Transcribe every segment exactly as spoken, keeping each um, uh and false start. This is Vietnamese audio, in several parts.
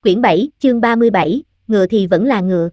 Quyển bảy, chương ba mươi bảy, ngựa thì vẫn là ngựa.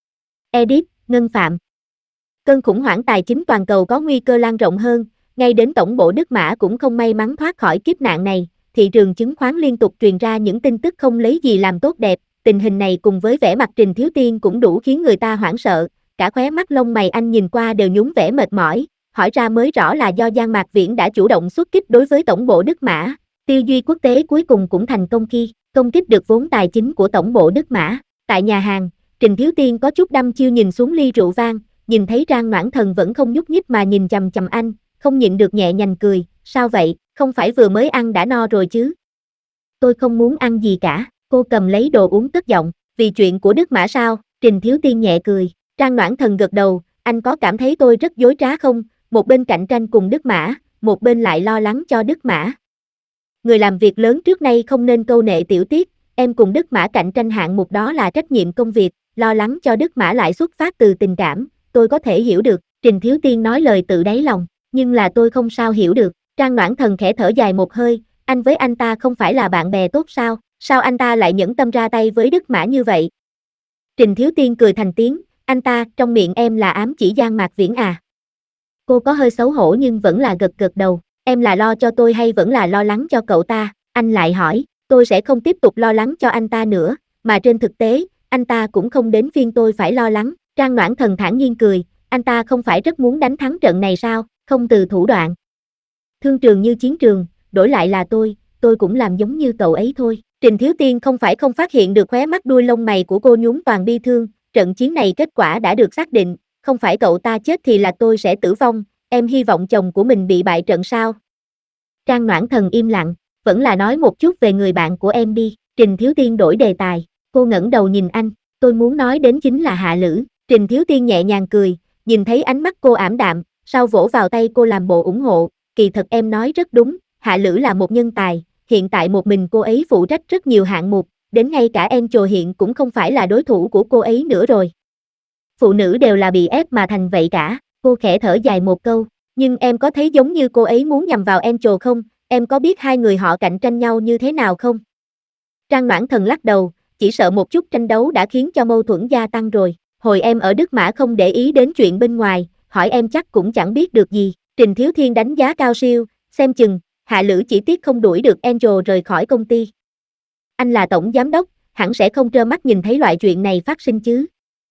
Edit, Ngân Phạm. Cơn khủng hoảng tài chính toàn cầu có nguy cơ lan rộng hơn, ngay đến tổng bộ Đức Mã cũng không may mắn thoát khỏi kiếp nạn này, thị trường chứng khoán liên tục truyền ra những tin tức không lấy gì làm tốt đẹp, tình hình này cùng với vẻ mặt Trình Thiếu Tiên cũng đủ khiến người ta hoảng sợ, cả khóe mắt lông mày anh nhìn qua đều nhún vẻ mệt mỏi, hỏi ra mới rõ là do Giang Mạc Viễn đã chủ động xuất kích đối với tổng bộ Đức Mã, Tiêu Duy Quốc tế cuối cùng cũng thành công khi công kích được vốn tài chính của tổng bộ Đức Mã. Tại nhà hàng, Trình Thiếu Tiên có chút đăm chiêu nhìn xuống ly rượu vang, nhìn thấy Trang Noãn Thần vẫn không nhúc nhích mà nhìn chằm chằm anh, không nhịn được nhẹ nhàng cười, sao vậy, không phải vừa mới ăn đã no rồi chứ? Tôi không muốn ăn gì cả, cô cầm lấy đồ uống cất giọng, vì chuyện của Đức Mã sao? Trình Thiếu Tiên nhẹ cười, Trang Noãn Thần gật đầu, anh có cảm thấy tôi rất dối trá không? Một bên cạnh tranh cùng Đức Mã, một bên lại lo lắng cho Đức Mã. Người làm việc lớn trước nay không nên câu nệ tiểu tiết, em cùng Đức Mã cạnh tranh hạng mục đó là trách nhiệm công việc, lo lắng cho Đức Mã lại xuất phát từ tình cảm, tôi có thể hiểu được, Trình Thiếu Tiên nói lời tự đáy lòng, nhưng là tôi không sao hiểu được, Trang Noãn Thần khẽ thở dài một hơi, anh với anh ta không phải là bạn bè tốt sao, sao anh ta lại nhẫn tâm ra tay với Đức Mã như vậy? Trình Thiếu Tiên cười thành tiếng, anh ta, trong miệng em là ám chỉ Giang Mạc Viễn à? Cô có hơi xấu hổ nhưng vẫn là gật gật đầu. Em là lo cho tôi hay vẫn là lo lắng cho cậu ta? Anh lại hỏi, tôi sẽ không tiếp tục lo lắng cho anh ta nữa, mà trên thực tế, anh ta cũng không đến phiên tôi phải lo lắng. Trang Noãn Thần thản nhiên cười, anh ta không phải rất muốn đánh thắng trận này sao, không từ thủ đoạn. Thương trường như chiến trường, đổi lại là tôi, tôi cũng làm giống như cậu ấy thôi. Trình Thiếu Tiên không phải không phát hiện được khóe mắt đuôi lông mày của cô nhún toàn bi thương, trận chiến này kết quả đã được xác định, không phải cậu ta chết thì là tôi sẽ tử vong. Em hy vọng chồng của mình bị bại trận sao? Trang Noãn Thần im lặng, vẫn là nói một chút về người bạn của em đi. Trình Thiếu Tiên đổi đề tài, cô ngẩng đầu nhìn anh, tôi muốn nói đến chính là Hạ Lữ. Trình Thiếu Tiên nhẹ nhàng cười, nhìn thấy ánh mắt cô ảm đạm, sau vỗ vào tay cô làm bộ ủng hộ, kỳ thật em nói rất đúng, Hạ Lữ là một nhân tài, hiện tại một mình cô ấy phụ trách rất nhiều hạng mục, đến ngay cả Angel hiện cũng không phải là đối thủ của cô ấy nữa rồi. Phụ nữ đều là bị ép mà thành vậy cả. Cô khẽ thở dài một câu, nhưng em có thấy giống như cô ấy muốn nhằm vào Angel không? Em có biết hai người họ cạnh tranh nhau như thế nào không? Trang Noãn Thần lắc đầu, chỉ sợ một chút tranh đấu đã khiến cho mâu thuẫn gia tăng rồi. Hồi em ở Đức Mã không để ý đến chuyện bên ngoài, hỏi em chắc cũng chẳng biết được gì. Trình Thiếu Thiên đánh giá cao siêu, xem chừng, Hạ Lữ chỉ tiếc không đuổi được Angel rời khỏi công ty. Anh là tổng giám đốc, hẳn sẽ không trơ mắt nhìn thấy loại chuyện này phát sinh chứ.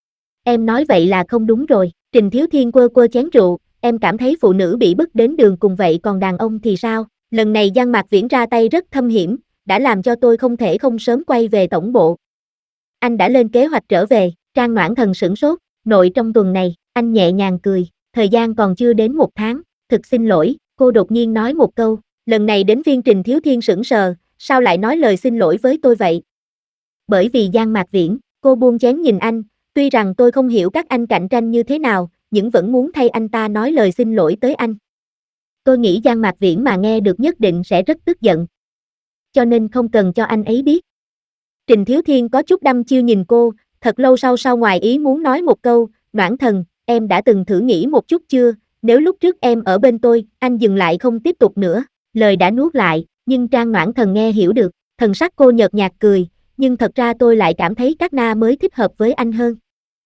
Em nói vậy là không đúng rồi. Trình Thiếu Thiên quơ quơ chén rượu, em cảm thấy phụ nữ bị bức đến đường cùng vậy còn đàn ông thì sao? Lần này Giang Mạc Viễn ra tay rất thâm hiểm, đã làm cho tôi không thể không sớm quay về tổng bộ. Anh đã lên kế hoạch trở về, Trang Noãn Thần sửng sốt, nội trong tuần này, anh nhẹ nhàng cười, thời gian còn chưa đến một tháng, thực xin lỗi, cô đột nhiên nói một câu, lần này đến phiên Trình Thiếu Thiên sững sờ, sao lại nói lời xin lỗi với tôi vậy? Bởi vì Giang Mạc Viễn, cô buông chén nhìn anh, tuy rằng tôi không hiểu các anh cạnh tranh như thế nào, nhưng vẫn muốn thay anh ta nói lời xin lỗi tới anh. Tôi nghĩ Giang Mạc Viễn mà nghe được nhất định sẽ rất tức giận. Cho nên không cần cho anh ấy biết. Trình Thiếu Thiên có chút đăm chiêu nhìn cô, thật lâu sau sau ngoài ý muốn nói một câu, Noãn Thần, em đã từng thử nghĩ một chút chưa, nếu lúc trước em ở bên tôi, anh dừng lại không tiếp tục nữa, lời đã nuốt lại, nhưng Trang Noãn Thần nghe hiểu được, thần sắc cô nhợt nhạt cười, nhưng thật ra tôi lại cảm thấy các na mới thích hợp với anh hơn.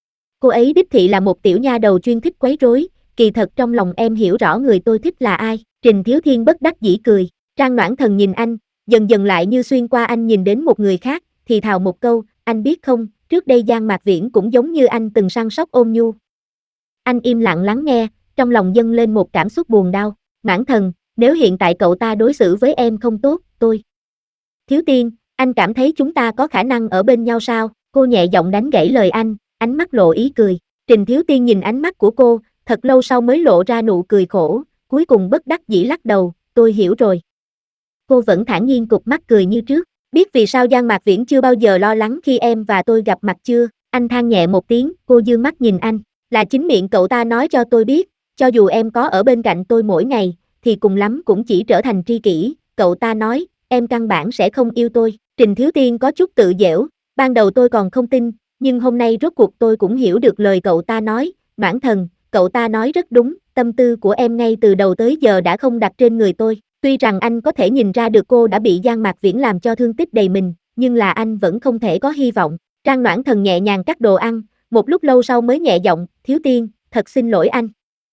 Cô ấy đích thị là một tiểu nha đầu chuyên thích quấy rối, kỳ thật trong lòng em hiểu rõ người tôi thích là ai. Trình Thiếu Thiên bất đắc dĩ cười, Trang Noãn Thần nhìn anh, dần dần lại như xuyên qua anh nhìn đến một người khác, thì thào một câu, anh biết không, trước đây Giang Mạc Viễn cũng giống như anh từng săn sóc ôn nhu. Anh im lặng lắng nghe, trong lòng dâng lên một cảm xúc buồn đau, Noãn Thần, nếu hiện tại cậu ta đối xử với em không tốt, tôi. Thiếu Tiên, anh cảm thấy chúng ta có khả năng ở bên nhau sao? Cô nhẹ giọng đánh gãy lời anh, ánh mắt lộ ý cười. Trình Thiếu Tiên nhìn ánh mắt của cô, thật lâu sau mới lộ ra nụ cười khổ, cuối cùng bất đắc dĩ lắc đầu, tôi hiểu rồi. Cô vẫn thản nhiên cụp mắt cười như trước, biết vì sao Giang Mạc Viễn chưa bao giờ lo lắng khi em và tôi gặp mặt chưa? Anh than nhẹ một tiếng, cô dương mắt nhìn anh, là chính miệng cậu ta nói cho tôi biết, cho dù em có ở bên cạnh tôi mỗi ngày, thì cùng lắm cũng chỉ trở thành tri kỷ, cậu ta nói, em căn bản sẽ không yêu tôi. Trình Thiếu Tiên có chút tự giễu, ban đầu tôi còn không tin, nhưng hôm nay rốt cuộc tôi cũng hiểu được lời cậu ta nói, Noãn Thần, cậu ta nói rất đúng, tâm tư của em ngay từ đầu tới giờ đã không đặt trên người tôi, tuy rằng anh có thể nhìn ra được cô đã bị Giang Mạc Viễn làm cho thương tích đầy mình, nhưng là anh vẫn không thể có hy vọng. Trang Noãn Thần nhẹ nhàng cắt đồ ăn, một lúc lâu sau mới nhẹ giọng, Thiếu Tiên, thật xin lỗi anh.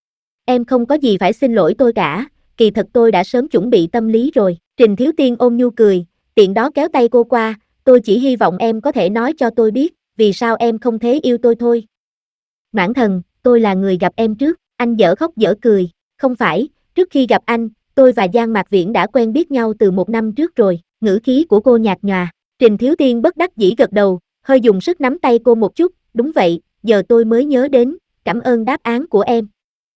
Em không có gì phải xin lỗi tôi cả, kỳ thật tôi đã sớm chuẩn bị tâm lý rồi. Trình Thiếu Tiên ôm nhu cười, tiện đó kéo tay cô qua, tôi chỉ hy vọng em có thể nói cho tôi biết, vì sao em không thế yêu tôi thôi. Noãn Thần, tôi là người gặp em trước, anh dở khóc dở cười, không phải, trước khi gặp anh, tôi và Giang Mạc Viễn đã quen biết nhau từ một năm trước rồi, ngữ khí của cô nhạt nhòa. Trình Thiếu Tiên bất đắc dĩ gật đầu, hơi dùng sức nắm tay cô một chút, đúng vậy, giờ tôi mới nhớ đến, cảm ơn đáp án của em.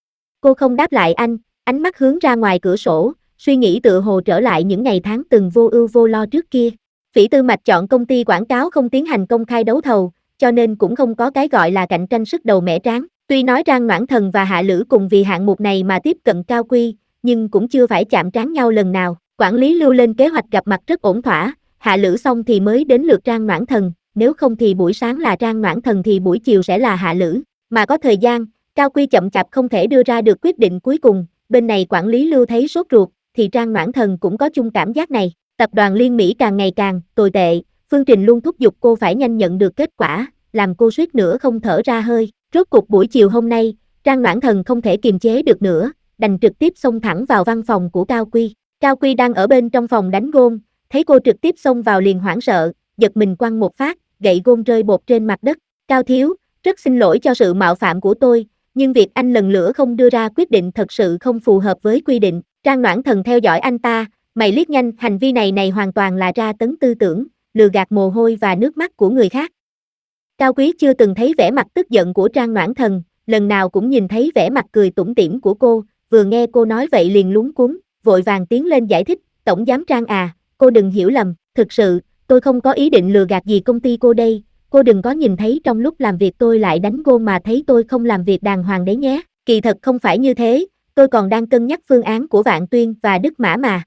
Cô không đáp lại anh, ánh mắt hướng ra ngoài cửa sổ, suy nghĩ tựa hồ trở lại những ngày tháng từng vô ưu vô lo trước kia. Phỉ Tư Mạch chọn công ty quảng cáo không tiến hành công khai đấu thầu, cho nên cũng không có cái gọi là cạnh tranh sức đầu mẻ tráng. Tuy nói Trang Noãn Thần và Hạ Lữ cùng vì hạng mục này mà tiếp cận Cao Quy, nhưng cũng chưa phải chạm trán nhau lần nào. Quản lý lưu lên kế hoạch gặp mặt rất ổn thỏa, Hạ Lữ xong thì mới đến lượt Trang Noãn Thần, nếu không thì buổi sáng là Trang Noãn Thần thì buổi chiều sẽ là Hạ Lữ. Mà có thời gian, Cao Quy chậm chạp không thể đưa ra được quyết định cuối cùng, bên này quản lý lưu thấy sốt ruột, thì Trang Noãn Thần cũng có chung cảm giác này. Tập đoàn Liên Mỹ càng ngày càng tồi tệ, Phương Trình luôn thúc giục cô phải nhanh nhận được kết quả, làm cô suýt nữa không thở ra hơi. Rốt cuộc buổi chiều hôm nay, Trang Noãn Thần không thể kiềm chế được nữa, đành trực tiếp xông thẳng vào văn phòng của Cao Quy. Cao Quy đang ở bên trong phòng đánh gôn, thấy cô trực tiếp xông vào liền hoảng sợ, giật mình quăng một phát, gậy gôn rơi bột trên mặt đất. Cao thiếu, rất xin lỗi cho sự mạo phạm của tôi, nhưng việc anh lần lữa không đưa ra quyết định thật sự không phù hợp với quy định. Trang Noãn Thần theo dõi anh ta, mày liếc nhanh, hành vi này này hoàn toàn là tra tấn tư tưởng, lừa gạt mồ hôi và nước mắt của người khác. Cao Quý chưa từng thấy vẻ mặt tức giận của Trang Noãn Thần, lần nào cũng nhìn thấy vẻ mặt cười tủm tỉm của cô, vừa nghe cô nói vậy liền luống cuống, vội vàng tiến lên giải thích, Tổng giám Trang à, cô đừng hiểu lầm, thực sự, tôi không có ý định lừa gạt gì công ty cô đây, cô đừng có nhìn thấy trong lúc làm việc tôi lại đánh gôn mà thấy tôi không làm việc đàng hoàng đấy nhé, kỳ thật không phải như thế, tôi còn đang cân nhắc phương án của Vạn Tuyên và Đức Mã mà.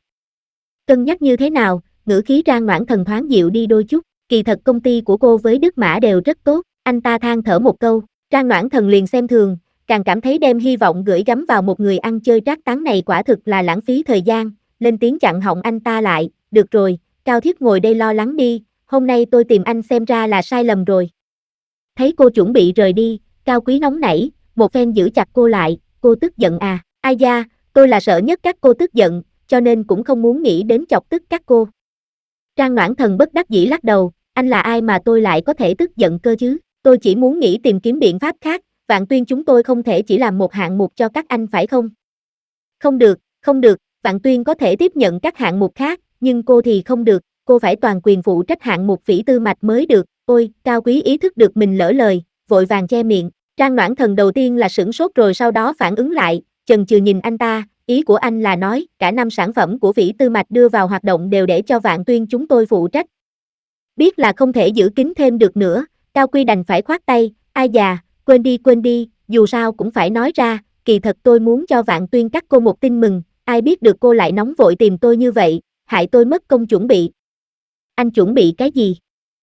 Cân nhắc như thế nào, ngữ khí Trang Noãn Thần thoáng dịu đi đôi chút, kỳ thật công ty của cô với Đức Mã đều rất tốt, anh ta than thở một câu, Trang Noãn Thần liền xem thường, càng cảm thấy đem hy vọng gửi gắm vào một người ăn chơi trác táng này quả thực là lãng phí thời gian, lên tiếng chặn họng anh ta lại, được rồi, Cao Thiết ngồi đây lo lắng đi, hôm nay tôi tìm anh xem ra là sai lầm rồi. Thấy cô chuẩn bị rời đi, Cao Quý nóng nảy, một phen giữ chặt cô lại, cô tức giận à, ai da, tôi là sợ nhất các cô tức giận, cho nên cũng không muốn nghĩ đến chọc tức các cô. Trang Noãn Thần bất đắc dĩ lắc đầu, anh là ai mà tôi lại có thể tức giận cơ chứ, tôi chỉ muốn nghĩ tìm kiếm biện pháp khác, Vạn Tuyên chúng tôi không thể chỉ làm một hạng mục cho các anh phải không? Không được, không được, Vạn Tuyên có thể tiếp nhận các hạng mục khác, nhưng cô thì không được, cô phải toàn quyền phụ trách hạng mục Phỉ Tư Mạch mới được, ôi, Cao Quý ý thức được mình lỡ lời, vội vàng che miệng, Trang Noãn Thần đầu tiên là sửng sốt rồi sau đó phản ứng lại, chần chừ nhìn anh ta, ý của anh là nói, cả năm sản phẩm của Phỉ Tư Mạch đưa vào hoạt động đều để cho Vạn Tuyên chúng tôi phụ trách. Biết là không thể giữ kín thêm được nữa, Cao Quy đành phải khoát tay, ai già, quên đi quên đi, dù sao cũng phải nói ra, kỳ thật tôi muốn cho Vạn Tuyên cắt cô một tin mừng, ai biết được cô lại nóng vội tìm tôi như vậy, hại tôi mất công chuẩn bị. Anh chuẩn bị cái gì?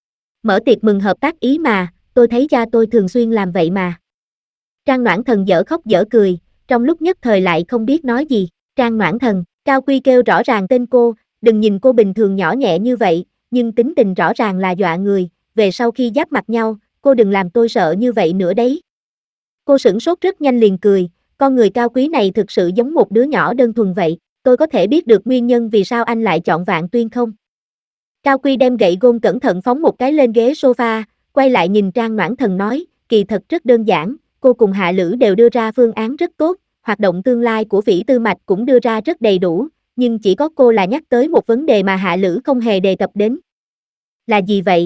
Mở tiệc mừng hợp tác ý mà, tôi thấy cha tôi thường xuyên làm vậy mà. Trang Noãn Thần dở khóc dở cười, trong lúc nhất thời lại không biết nói gì, Trang Noãn Thần, Cao Quy kêu rõ ràng tên cô, đừng nhìn cô bình thường nhỏ nhẹ như vậy, nhưng tính tình rõ ràng là dọa người, về sau khi giáp mặt nhau, cô đừng làm tôi sợ như vậy nữa đấy. Cô sửng sốt rất nhanh liền cười, con người Cao Quý này thực sự giống một đứa nhỏ đơn thuần vậy, tôi có thể biết được nguyên nhân vì sao anh lại chọn Vạn Tuyên không? Cao Quy đem gậy gôn cẩn thận phóng một cái lên ghế sofa, quay lại nhìn Trang Noãn Thần nói, kỳ thật rất đơn giản, cô cùng Hạ Lữ đều đưa ra phương án rất tốt, hoạt động tương lai của Phỉ Tư Mạch cũng đưa ra rất đầy đủ, nhưng chỉ có cô là nhắc tới một vấn đề mà Hạ Lữ không hề đề cập đến. Là gì vậy?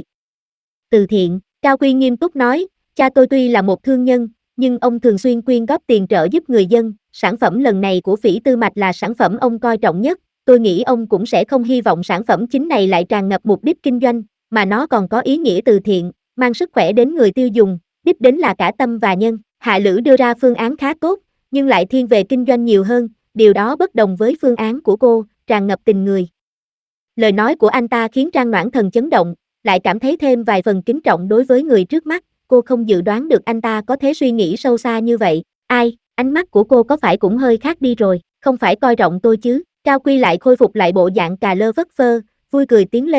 Từ thiện, Cao Quy nghiêm túc nói, cha tôi tuy là một thương nhân, nhưng ông thường xuyên quyên góp tiền trợ giúp người dân, sản phẩm lần này của Phỉ Tư Mạch là sản phẩm ông coi trọng nhất, tôi nghĩ ông cũng sẽ không hy vọng sản phẩm chính này lại tràn ngập mục đích kinh doanh, mà nó còn có ý nghĩa từ thiện, mang sức khỏe đến người tiêu dùng, đích đến là cả tâm và nhân. Hạ Lữ đưa ra phương án khá tốt, nhưng lại thiên về kinh doanh nhiều hơn, điều đó bất đồng với phương án của cô, tràn ngập tình người. Lời nói của anh ta khiến Trang Noãn Thần chấn động, lại cảm thấy thêm vài phần kính trọng đối với người trước mắt, cô không dự đoán được anh ta có thế suy nghĩ sâu xa như vậy, ai, ánh mắt của cô có phải cũng hơi khác đi rồi, không phải coi trọng tôi chứ, Cao Quy lại khôi phục lại bộ dạng cà lơ vất phơ, vui cười tiến lên,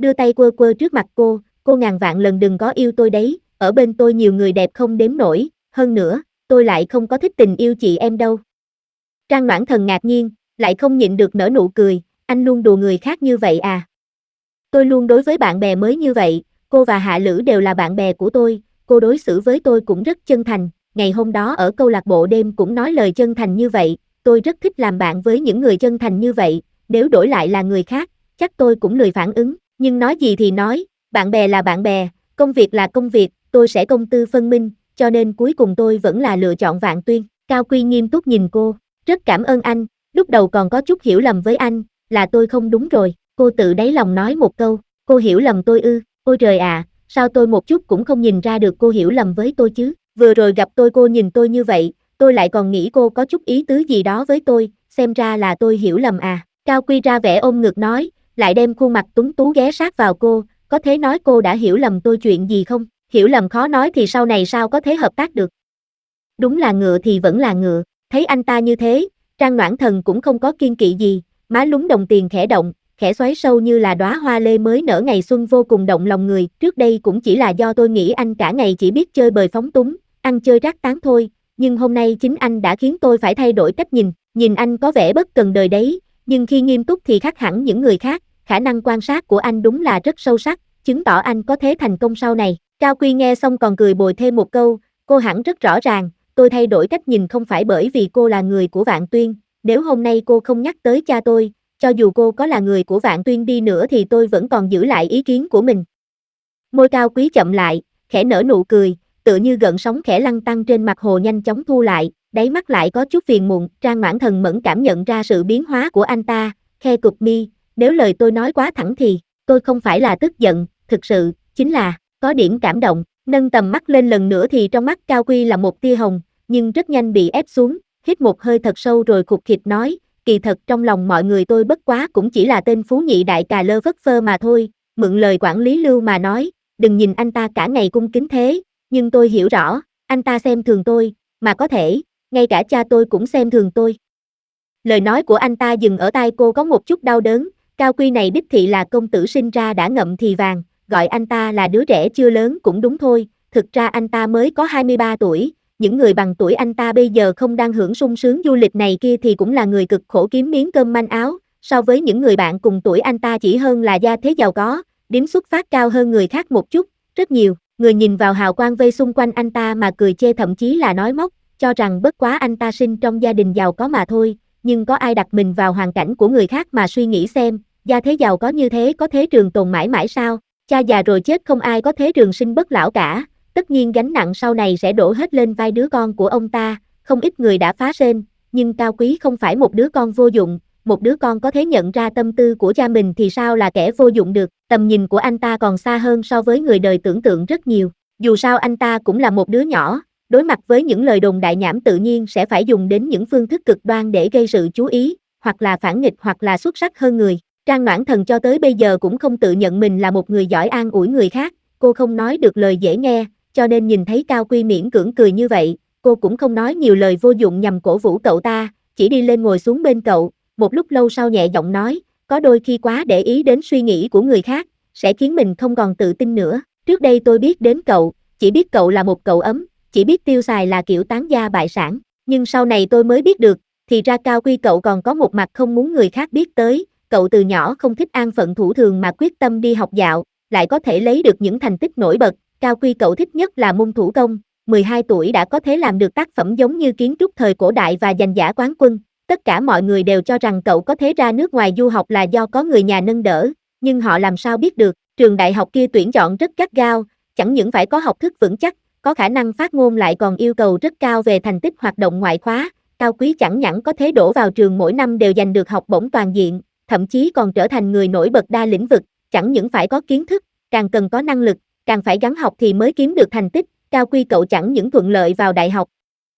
đưa tay quơ quơ trước mặt cô, cô ngàn vạn lần đừng có yêu tôi đấy, ở bên tôi nhiều người đẹp không đếm nổi, hơn nữa, tôi lại không có thích tình yêu chị em đâu. Trang Noãn Thần ngạc nhiên, lại không nhịn được nở nụ cười, anh luôn đùa người khác như vậy à? Tôi luôn đối với bạn bè mới như vậy, cô và Hạ Lữ đều là bạn bè của tôi, cô đối xử với tôi cũng rất chân thành, ngày hôm đó ở câu lạc bộ đêm cũng nói lời chân thành như vậy, tôi rất thích làm bạn với những người chân thành như vậy, nếu đổi lại là người khác, chắc tôi cũng lười phản ứng, nhưng nói gì thì nói, bạn bè là bạn bè, công việc là công việc, tôi sẽ công tư phân minh, cho nên cuối cùng tôi vẫn là lựa chọn Vạn Tuyên. Cao Quy nghiêm túc nhìn cô, rất cảm ơn anh, lúc đầu còn có chút hiểu lầm với anh, là tôi không đúng rồi, cô tự đáy lòng nói một câu, cô hiểu lầm tôi ư, ôi trời à, sao tôi một chút cũng không nhìn ra được cô hiểu lầm với tôi chứ, vừa rồi gặp tôi cô nhìn tôi như vậy, tôi lại còn nghĩ cô có chút ý tứ gì đó với tôi, xem ra là tôi hiểu lầm à, Cao Quy ra vẻ ôm ngực nói, lại đem khuôn mặt tuấn tú ghé sát vào cô, có thể nói cô đã hiểu lầm tôi chuyện gì không, hiểu lầm khó nói thì sau này sao có thể hợp tác được. Đúng là ngựa thì vẫn là ngựa, thấy anh ta như thế, Trang Noãn Thần cũng không có kiên kỵ gì, má lúm đồng tiền khẽ động, khẽ xoáy sâu như là đóa hoa lê mới nở ngày xuân vô cùng động lòng người, trước đây cũng chỉ là do tôi nghĩ anh cả ngày chỉ biết chơi bời phóng túng, ăn chơi rác tán thôi, nhưng hôm nay chính anh đã khiến tôi phải thay đổi cách nhìn, nhìn anh có vẻ bất cần đời đấy, nhưng khi nghiêm túc thì khác hẳn những người khác, khả năng quan sát của anh đúng là rất sâu sắc, chứng tỏ anh có thế thành công sau này. Cao Quy nghe xong còn cười bồi thêm một câu, cô hẳn rất rõ ràng, tôi thay đổi cách nhìn không phải bởi vì cô là người của Vạn Tuyên, nếu hôm nay cô không nhắc tới cha tôi, cho dù cô có là người của Vạn Tuyên đi nữa thì tôi vẫn còn giữ lại ý kiến của mình. Môi Cao Quý chậm lại, khẽ nở nụ cười, tựa như gợn sóng khẽ lăn tăn trên mặt hồ nhanh chóng thu lại, đáy mắt lại có chút phiền muộn, Trang Noãn Thần mẫn cảm nhận ra sự biến hóa của anh ta, khe cụp mi, nếu lời tôi nói quá thẳng thì, tôi không phải là tức giận, thực sự, chính là, có điểm cảm động, nâng tầm mắt lên lần nữa thì trong mắt Cao Quy là một tia hồng, nhưng rất nhanh bị ép xuống, hít một hơi thật sâu rồi khụt khịt nói, kỳ thật trong lòng mọi người tôi bất quá cũng chỉ là tên phú nhị đại cà lơ vất phơ mà thôi, mượn lời quản lý Lưu mà nói, đừng nhìn anh ta cả ngày cung kính thế, nhưng tôi hiểu rõ, anh ta xem thường tôi, mà có thể, ngay cả cha tôi cũng xem thường tôi. Lời nói của anh ta dừng ở tai cô có một chút đau đớn, Cao Quy này đích thị là công tử sinh ra đã ngậm thì vàng, gọi anh ta là đứa trẻ chưa lớn cũng đúng thôi, thực ra anh ta mới có hai mươi ba tuổi, những người bằng tuổi anh ta bây giờ không đang hưởng sung sướng du lịch này kia thì cũng là người cực khổ kiếm miếng cơm manh áo, so với những người bạn cùng tuổi anh ta chỉ hơn là gia thế giàu có, điểm xuất phát cao hơn người khác một chút, rất nhiều, người nhìn vào hào quang vây xung quanh anh ta mà cười chê thậm chí là nói móc, cho rằng bất quá anh ta sinh trong gia đình giàu có mà thôi, nhưng có ai đặt mình vào hoàn cảnh của người khác mà suy nghĩ xem, gia thế giàu có như thế có thế trường tồn mãi mãi sao, cha già rồi chết không ai có thế trường sinh bất lão cả, tất nhiên gánh nặng sau này sẽ đổ hết lên vai đứa con của ông ta, không ít người đã phá rên, nhưng Cao Quý không phải một đứa con vô dụng, một đứa con có thể nhận ra tâm tư của cha mình thì sao là kẻ vô dụng được, tầm nhìn của anh ta còn xa hơn so với người đời tưởng tượng rất nhiều, dù sao anh ta cũng là một đứa nhỏ, đối mặt với những lời đồn đại nhảm tự nhiên sẽ phải dùng đến những phương thức cực đoan để gây sự chú ý, hoặc là phản nghịch hoặc là xuất sắc hơn người. Trang Noãn Thần cho tới bây giờ cũng không tự nhận mình là một người giỏi an ủi người khác, cô không nói được lời dễ nghe, cho nên nhìn thấy Cao Quy miễn cưỡng cười như vậy, cô cũng không nói nhiều lời vô dụng nhằm cổ vũ cậu ta, chỉ đi lên ngồi xuống bên cậu, một lúc lâu sau nhẹ giọng nói, có đôi khi quá để ý đến suy nghĩ của người khác, sẽ khiến mình không còn tự tin nữa, trước đây tôi biết đến cậu, chỉ biết cậu là một cậu ấm, chỉ biết tiêu xài là kiểu tán gia bại sản, nhưng sau này tôi mới biết được, thì ra Cao Quy cậu còn có một mặt không muốn người khác biết tới, cậu từ nhỏ không thích an phận thủ thường mà quyết tâm đi học dạo, lại có thể lấy được những thành tích nổi bật, Cao Quy cậu thích nhất là môn thủ công, mười hai tuổi đã có thể làm được tác phẩm giống như kiến trúc thời cổ đại và giành giải quán quân, tất cả mọi người đều cho rằng cậu có thể ra nước ngoài du học là do có người nhà nâng đỡ, nhưng họ làm sao biết được, trường đại học kia tuyển chọn rất gắt gao, chẳng những phải có học thức vững chắc, có khả năng phát ngôn lại còn yêu cầu rất cao về thành tích hoạt động ngoại khóa, Cao Quý chẳng nhẵn có thể đổ vào trường mỗi năm đều giành được học bổng toàn diện, thậm chí còn trở thành người nổi bật đa lĩnh vực, chẳng những phải có kiến thức, càng cần có năng lực, càng phải gắng học thì mới kiếm được thành tích, Cao Quy cậu chẳng những thuận lợi vào đại học,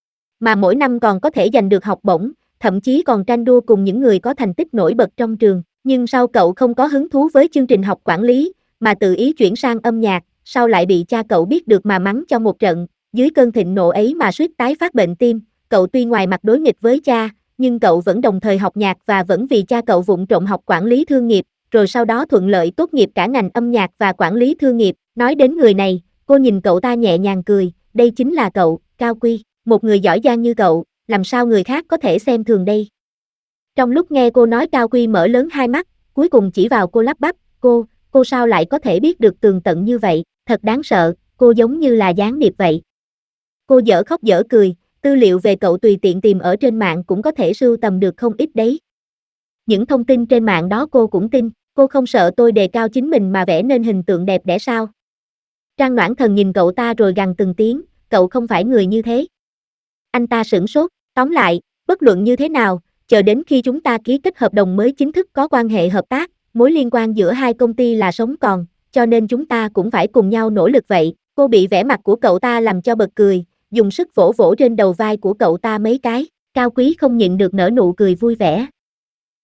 mà mỗi năm còn có thể giành được học bổng, thậm chí còn tranh đua cùng những người có thành tích nổi bật trong trường, nhưng sau cậu không có hứng thú với chương trình học quản lý, mà tự ý chuyển sang âm nhạc, sau lại bị cha cậu biết được mà mắng cho một trận, dưới cơn thịnh nộ ấy mà suýt tái phát bệnh tim, cậu tuy ngoài mặt đối nghịch với cha, nhưng cậu vẫn đồng thời học nhạc và vẫn vì cha cậu vụng trộm học quản lý thương nghiệp, rồi sau đó thuận lợi tốt nghiệp cả ngành âm nhạc và quản lý thương nghiệp. Nói đến người này, cô nhìn cậu ta nhẹ nhàng cười, đây chính là cậu, Cao Quy, một người giỏi giang như cậu, làm sao người khác có thể xem thường đây. Trong lúc nghe cô nói Cao Quy mở lớn hai mắt, cuối cùng chỉ vào cô lắp bắp, cô, cô sao lại có thể biết được tường tận như vậy, thật đáng sợ, cô giống như là gián điệp vậy. Cô dở khóc dở cười, tư liệu về cậu tùy tiện tìm ở trên mạng cũng có thể sưu tầm được không ít đấy. Những thông tin trên mạng đó cô cũng tin, cô không sợ tôi đề cao chính mình mà vẽ nên hình tượng đẹp đẽ sao. Trang Noãn Thần nhìn cậu ta rồi gằn từng tiếng, cậu không phải người như thế. Anh ta sửng sốt, tóm lại, bất luận như thế nào, chờ đến khi chúng ta ký kết hợp đồng mới chính thức có quan hệ hợp tác, mối liên quan giữa hai công ty là sống còn, cho nên chúng ta cũng phải cùng nhau nỗ lực vậy. Cô bị vẻ mặt của cậu ta làm cho bật cười, dùng sức vỗ vỗ trên đầu vai của cậu ta mấy cái, Cao Quý không nhịn được nở nụ cười vui vẻ.